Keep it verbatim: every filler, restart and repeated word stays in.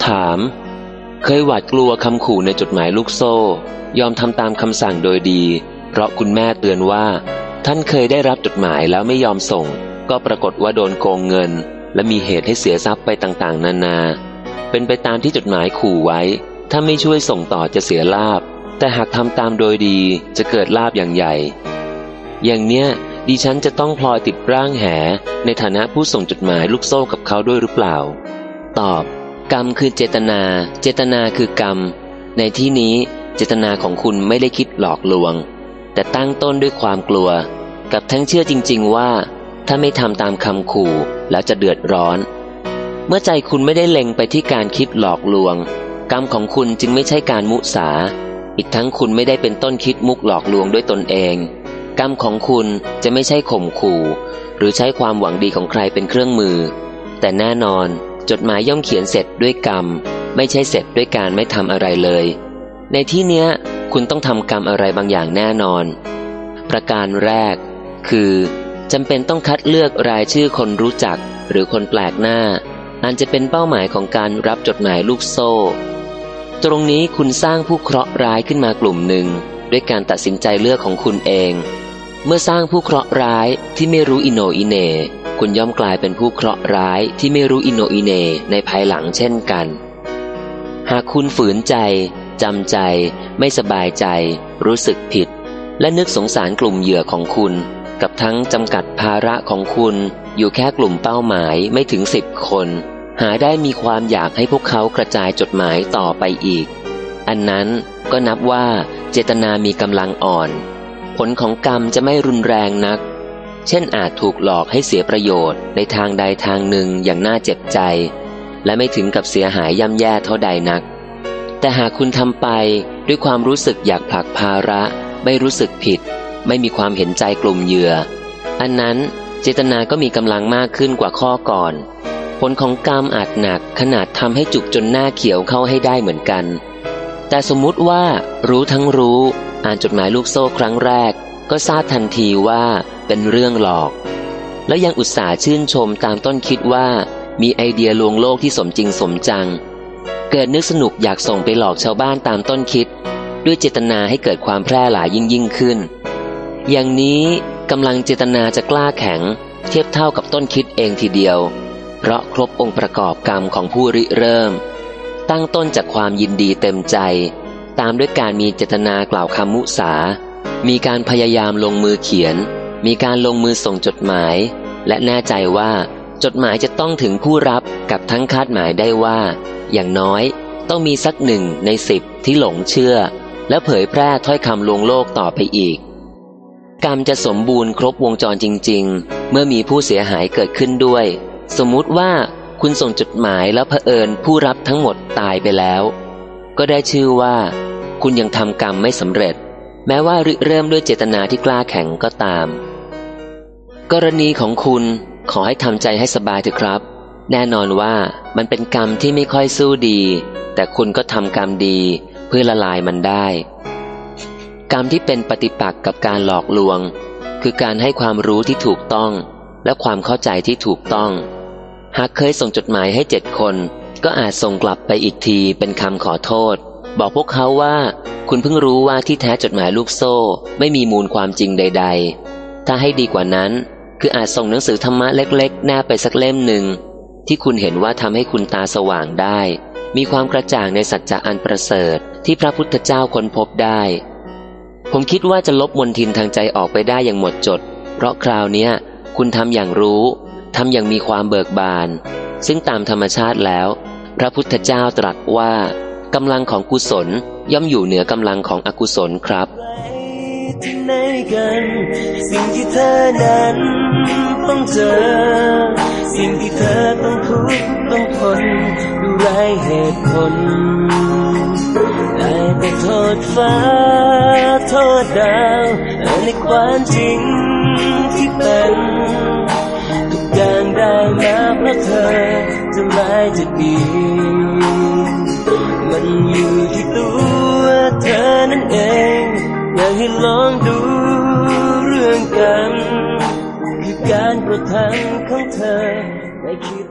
ถามเคยหวาดกลัวคำขู่ในจดหมายลูกโซ่ยอมทำตามคำสั่งโดยดีเพราะคุณแม่เตือนว่าท่านเคยได้รับจดหมายแล้วไม่ยอมส่งก็ปรากฏว่าโดนโกงเงินและมีเหตุให้เสียทรัพย์ไปต่างๆนานาเป็นไปตามที่จดหมายขู่ไว้ถ้าไม่ช่วยส่งต่อจะเสียลาภแต่หากทำตามโดยดีจะเกิดลาภอย่างใหญ่อย่างเนี้ยดิฉันจะต้องพลอยติดร่างแหในฐานะผู้ส่งจดหมายลูกโซ่กับเขาด้วยหรือเปล่าตอบกรรมคือเจตนาเจตนาคือกรรมในที่นี้เจตนาของคุณไม่ได้คิดหลอกลวงแต่ตั้งต้นด้วยความกลัวกับทั้งเชื่อจริงๆว่าถ้าไม่ทำตามคำขู่แล้วจะเดือดร้อนเมื่อใจคุณไม่ได้เล็งไปที่การคิดหลอกลวงกรรมของคุณจึงไม่ใช่การมุสาอีกทั้งคุณไม่ได้เป็นต้นคิดมุกหลอกลวงด้วยตนเองกรรมของคุณจะไม่ใช่ข่มขู่หรือใช้ความหวังดีของใครเป็นเครื่องมือแต่แน่นอนจดหมายย่อมเขียนเสร็จด้วยกรรมไม่ใช่เสร็จด้วยการไม่ทำอะไรเลยในที่เนี้ยคุณต้องทำกรรมอะไรบางอย่างแน่นอนประการแรกคือจำเป็นต้องคัดเลือกรายชื่อคนรู้จักหรือคนแปลกหน้าอันจะเป็นเป้าหมายของการรับจดหมายลูกโซ่ตรงนี้คุณสร้างผู้เคราะห์ร้ายขึ้นมากลุ่มหนึ่งด้วยการตัดสินใจเลือกของคุณเองเมื่อสร้างผู้เคราะห์ร้ายที่ไม่รู้อิโหนอิเหน่คุณย่อมกลายเป็นผู้เคราะห์ร้ายที่ไม่รู้อิโหนอิเหน่ในภายหลังเช่นกันหากคุณฝืนใจจำใจไม่สบายใจรู้สึกผิดและนึกสงสารกลุ่มเหยื่อของคุณกับทั้งจำกัดภาระของคุณอยู่แค่กลุ่มเป้าหมายไม่ถึงสิบคนหาได้มีความอยากให้พวกเขากระจายจดหมายต่อไปอีกอันนั้นก็นับว่าเจตนามีกำลังอ่อนผลของกรรมจะไม่รุนแรงนักเช่นอาจถูกหลอกให้เสียประโยชน์ในทางใดทางหนึ่งอย่างน่าเจ็บใจและไม่ถึงกับเสียหายย่ำแย่เท่าใดนักแต่หากคุณทำไปด้วยความรู้สึกอยากผลักภาระไม่รู้สึกผิดไม่มีความเห็นใจกลุ่มเหยื่ออันนั้นเจตนาก็มีกำลังมากขึ้นกว่าข้อก่อนผลของกรรมอาจหนักขนาดทำให้จุกจนหน้าเขียวเข้าให้ได้เหมือนกันแต่สมมุติว่ารู้ทั้งรู้อ่านจดหมายลูกโซ่ครั้งแรกก็ทราบทันทีว่าเป็นเรื่องหลอกแล้วยังอุตส่าห์ชื่นชมตามต้นคิดว่ามีไอเดียลวงโลกที่สมจริงสมจังเกิดนึกสนุกอยากส่งไปหลอกชาวบ้านตามต้นคิดด้วยเจตนาให้เกิดความแพร่หลายยิ่งยิ่งขึ้นอย่างนี้กำลังเจตนาจะกล้าแข็งเทียบเท่ากับต้นคิดเองทีเดียวเพราะครบองค์ประกอบกรรมของผู้ริเริ่มตั้งต้นจากความยินดีเต็มใจตามด้วยการมีเจตนากล่าวคำมุสามีการพยายามลงมือเขียนมีการลงมือส่งจดหมายและแน่ใจว่าจดหมายจะต้องถึงผู้รับกับทั้งคาดหมายได้ว่าอย่างน้อยต้องมีสักหนึ่งในสิบที่หลงเชื่อและเผยแพร่ถ้อยคำลวงโลกต่อไปอีกกรรมจะสมบูรณ์ครบวงจรจริงๆเมื่อมีผู้เสียหายเกิดขึ้นด้วยสมมุติว่าคุณส่งจดหมายแล้วเผอิญผู้รับทั้งหมดตายไปแล้วก็ได้ชื่อว่าคุณยังทำกรรมไม่สำเร็จแม้ว่าริเริ่มด้วยเจตนาที่กล้าแข็งก็ตามกรณีของคุณขอให้ทำใจให้สบายเถอะครับแน่นอนว่ามันเป็นกรรมที่ไม่ค่อยสู้ดีแต่คุณก็ทำกรรมดีเพื่อละลายมันได้กรรมที่เป็นปฏิปักษ์กับการหลอกลวงคือการให้ความรู้ที่ถูกต้องและความเข้าใจที่ถูกต้องหากเคยส่งจดหมายให้เจ็ดคนก็อาจส่งกลับไปอีกทีเป็นคำขอโทษบอกพวกเขาว่าคุณเพิ่งรู้ว่าที่แท้จดหมายลูกโซ่ไม่มีมูลความจริงใดๆถ้าให้ดีกว่านั้นคืออาจส่งหนังสือธรรมะเล็กๆแนบไปสักเล่มหนึ่งที่คุณเห็นว่าทำให้คุณตาสว่างได้มีความกระจ่างในสัจจะอันประเสริฐที่พระพุทธเจ้าค้นพบได้ผมคิดว่าจะลบมลทินทางใจออกไปได้อย่างหมดจดเพราะคราวนี้คุณทำอย่างรู้ทำอย่างมีความเบิกบานซึ่งตามธรรมชาติแล้วพระพุทธเจ้าตรัสว่ากำลังของกุศลย่อมอยู่เหนือกำลังของอกุศลครับที่ไหนกันสิ่งที่เธอนั้นต้องเจอสิ่งที่เธอต้องทุกข์ต้องทนดูไร้เหตุผลได้แต่โทษฟ้าโทษดาวในความจริงที่เป็นทุกอย่างได้มาเพราะเธอจะร้ายจะดีมันอยู่ที่ตัวเธอนั่นเองอยากให้ลองดูเรื่องกันคือการกระทำของเธอได้คิด